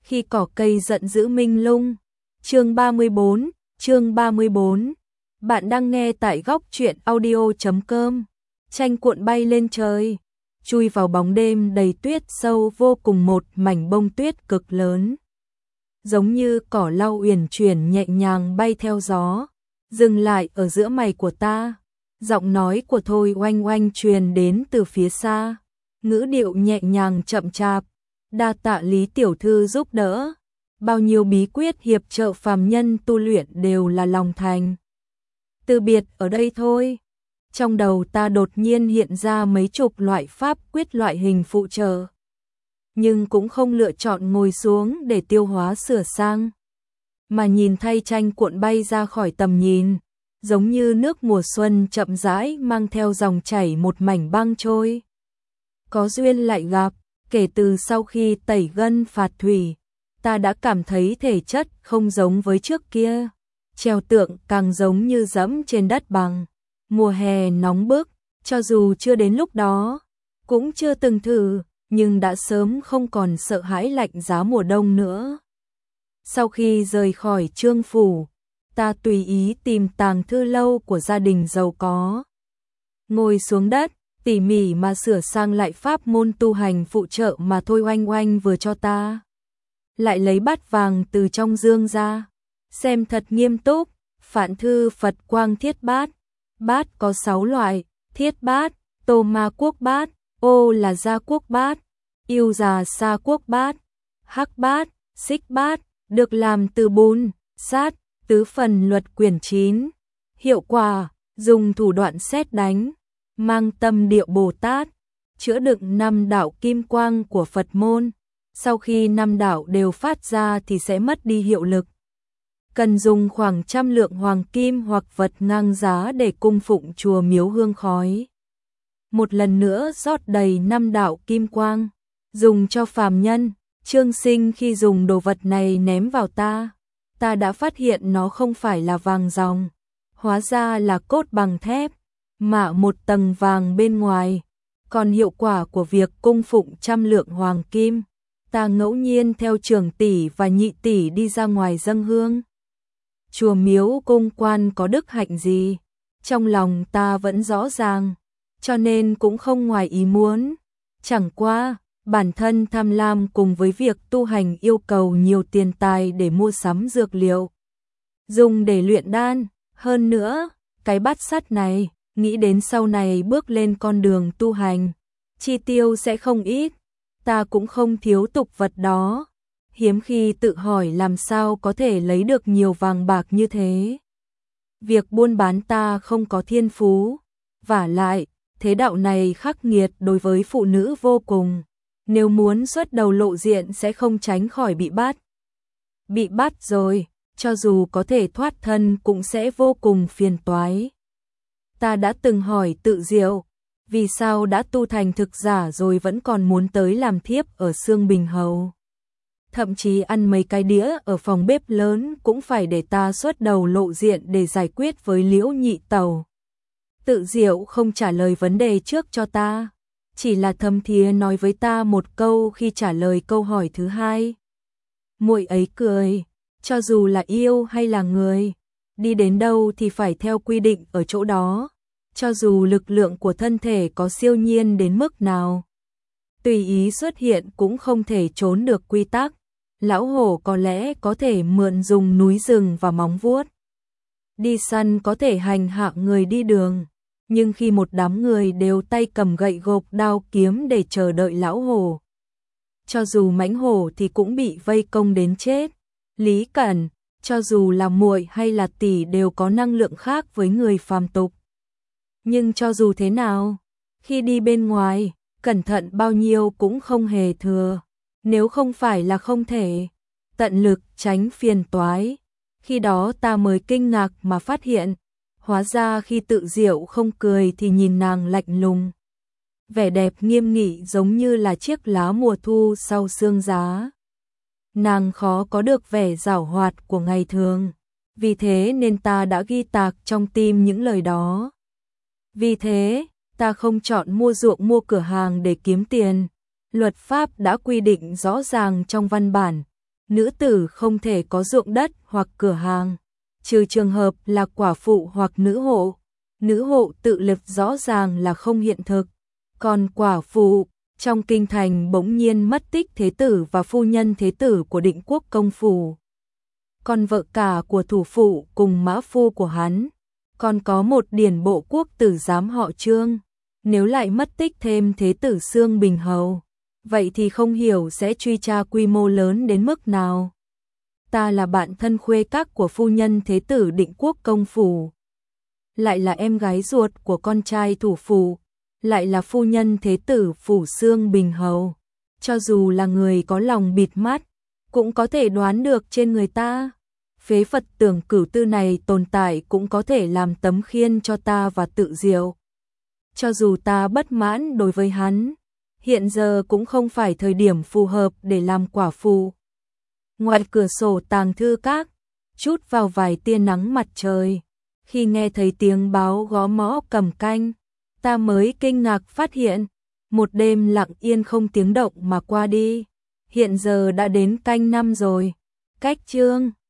khi cỏ cây giận dữ minh lung. Chương 34. Bạn đang nghe tại góc truyện audio.com. Tranh cuộn bay lên trời, chui vào bóng đêm đầy tuyết sâu vô cùng, một mảnh bông tuyết cực lớn. Giống như cỏ lau uyển chuyển nhẹ nhàng bay theo gió, dừng lại ở giữa mày của ta. Giọng nói của Thôi Oanh Oanh truyền đến từ phía xa, ngữ điệu nhẹ nhàng chậm chạp. Đa tạ Lý tiểu thư giúp đỡ, bao nhiêu bí quyết hiệp trợ phàm nhân tu luyện đều là lòng thành. Từ biệt ở đây thôi. Trong đầu ta đột nhiên hiện ra mấy chục loại pháp quyết loại hình phụ trợ, nhưng cũng không lựa chọn ngồi xuống để tiêu hóa sửa sang, mà nhìn thay tranh cuộn bay ra khỏi tầm nhìn, giống như nước mùa xuân chậm rãi mang theo dòng chảy một mảnh băng trôi. Có duyên lại gặp, kể từ sau khi tẩy gân phạt thủy, ta đã cảm thấy thể chất không giống với trước kia, treo tượng càng giống như dẫm trên đất bằng. Mùa hè nóng bức, cho dù chưa đến lúc đó, cũng chưa từng thử, nhưng đã sớm không còn sợ hãi lạnh giá mùa đông nữa. Sau khi rời khỏi Trương phủ, ta tùy ý tìm tàng thư lâu của gia đình giàu có. Ngồi xuống đất, tỉ mỉ mà sửa sang lại pháp môn tu hành phụ trợ mà Thôi Oanh Oanh vừa cho ta. Lại lấy bát vàng từ trong dương ra, xem thật nghiêm túc. Phạn thư Phật Quang Thiết Bát. Bát có 6 loại: Thiết Bát, Tô Ma Quốc Bát, Ô là Gia Quốc Bát, Yêu Già Sa Quốc Bát, Hắc Bát, Xích Bát, được làm từ bùn, sát, tứ phần luật quyển 9. Hiệu quả: dùng thủ đoạn sét đánh, mang tâm điệu Bồ Tát, chữa đựng 5 đạo kim quang của Phật môn. Sau khi 5 đạo đều phát ra thì sẽ mất đi hiệu lực. Cần dùng khoảng 100 lượng hoàng kim hoặc vật ngang giá để cung phụng chùa miếu hương khói. Một lần nữa rót đầy 5 đạo kim quang, dùng cho phàm nhân. Trương Sinh khi dùng đồ vật này ném vào ta đã phát hiện nó không phải là vàng ròng, hóa ra là cốt bằng thép, mạ một tầng vàng bên ngoài. Còn hiệu quả của việc cung phụng 100 lượng hoàng kim, ta ngẫu nhiên theo trưởng tỷ và nhị tỷ đi ra ngoài dâng hương. Chùa miếu cung quan có đức hạnh gì, trong lòng ta vẫn rõ ràng, cho nên cũng không ngoài ý muốn. Chẳng qua, bản thân tham lam cùng với việc tu hành yêu cầu nhiều tiền tài để mua sắm dược liệu, dùng để luyện đan. Hơn nữa, cái bát sắt này, nghĩ đến sau này bước lên con đường tu hành, chi tiêu sẽ không ít. Ta cũng không thiếu tục vật đó, hiếm khi tự hỏi làm sao có thể lấy được nhiều vàng bạc như thế. Việc buôn bán ta không có thiên phú, vả lại, thế đạo này khắc nghiệt đối với phụ nữ vô cùng, nếu muốn xuất đầu lộ diện sẽ không tránh khỏi bị bắt. Bị bắt rồi, cho dù có thể thoát thân cũng sẽ vô cùng phiền toái. Ta đã từng hỏi Tự Diệu, vì sao đã tu thành thực giả rồi vẫn còn muốn tới làm thiếp ở Xương Bình Hầu. Thậm chí ăn mấy cái đĩa ở phòng bếp lớn cũng phải để ta xuất đầu lộ diện để giải quyết với Liễu Nhị Tẩu. Tự Diệu không trả lời vấn đề trước cho ta, chỉ là thầm thía nói với ta một câu khi trả lời câu hỏi thứ hai. Muội ấy cười, cho dù là yêu hay là người, đi đến đâu thì phải theo quy định ở chỗ đó, cho dù lực lượng của thân thể có siêu nhiên đến mức nào, tùy ý xuất hiện cũng không thể trốn được quy tắc. Lão hổ có lẽ có thể mượn dùng núi rừng và móng vuốt, đi săn có thể hành hạ người đi đường, nhưng khi một đám người đều tay cầm gậy gộc đao kiếm để chờ đợi lão hổ, cho dù mãnh hổ thì cũng bị vây công đến chết. Lý Cẩn, cho dù là muội hay là tỷ đều có năng lượng khác với người phàm tục. Nhưng cho dù thế nào, khi đi bên ngoài, cẩn thận bao nhiêu cũng không hề thừa. Nếu không phải là không thể, tận lực tránh phiền toái. Khi đó ta mới kinh ngạc mà phát hiện, hóa ra khi Tự Diệu không cười thì nhìn nàng lạnh lùng. Vẻ đẹp nghiêm nghị giống như là chiếc lá mùa thu sau sương giá. Nàng khó có được vẻ giảo hoạt của ngày thường, vì thế nên ta đã ghi tạc trong tim những lời đó. Vì thế, ta không chọn mua ruộng mua cửa hàng để kiếm tiền. Luật pháp đã quy định rõ ràng trong văn bản, nữ tử không thể có ruộng đất hoặc cửa hàng, trừ trường hợp là quả phụ hoặc nữ hộ. Nữ hộ tự lập rõ ràng là không hiện thực, còn quả phụ, trong kinh thành bỗng nhiên mất tích thế tử và phu nhân thế tử của Định Quốc công phủ, còn vợ cả của thủ phụ cùng mã phu của hắn, còn có một điển bộ quốc tử giám họ Trương, nếu lại mất tích thêm thế tử Xương Bình Hầu, vậy thì không hiểu sẽ truy tra quy mô lớn đến mức nào. Ta là bạn thân khuê các của phu nhân thế tử Định Quốc công phủ, lại là em gái ruột của con trai thủ phủ, lại là phu nhân thế tử phủ Xương Bình Hầu. Cho dù là người có lòng bịt mắt, cũng có thể đoán được trên người ta. Phế Phật tưởng cửu tư này tồn tại cũng có thể làm tấm khiên cho ta và Tự Diệu. Cho dù ta bất mãn đối với hắn, hiện giờ cũng không phải thời điểm phù hợp để làm quả phụ. Ngoài cửa sổ tàng thư các, chút vào vài tia nắng mặt trời. Khi nghe thấy tiếng báo gõ mõ cầm canh, ta mới kinh ngạc phát hiện, một đêm lặng yên không tiếng động mà qua đi. Hiện giờ đã đến canh 5 rồi. Cách chương